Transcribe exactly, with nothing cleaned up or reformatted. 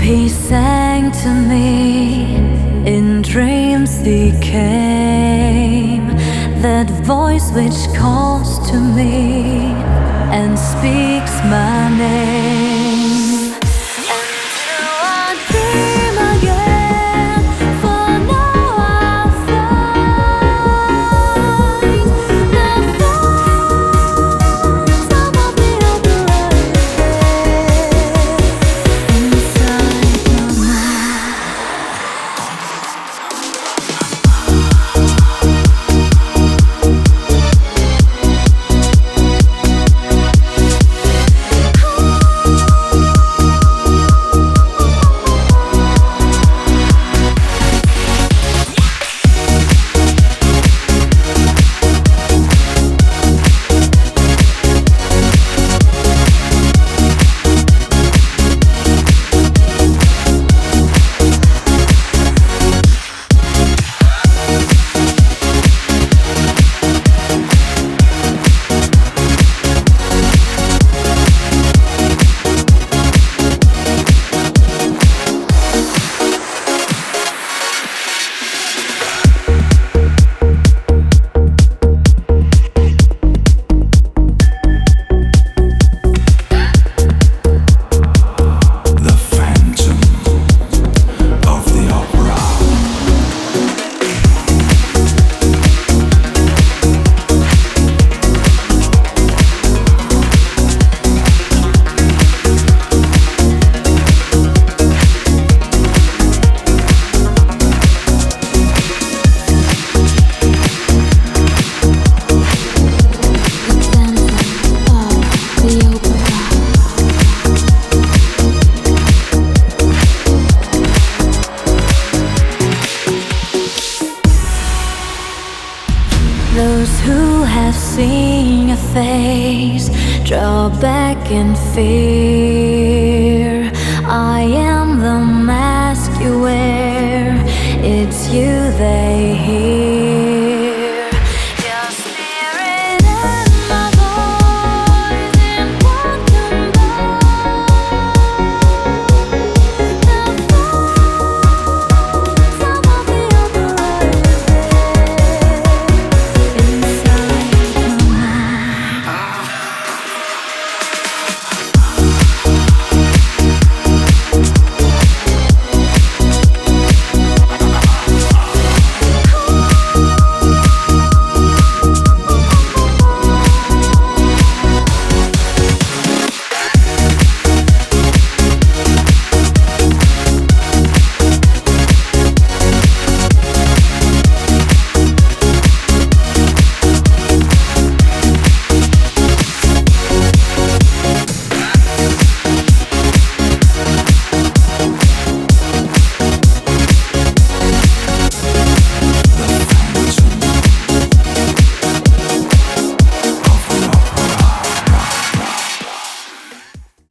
He sang to me, in dreams he came, that voice which calls to me and speaks my name. Those who have seen your face draw back in fear. I am the mask you wear, it's you they hear.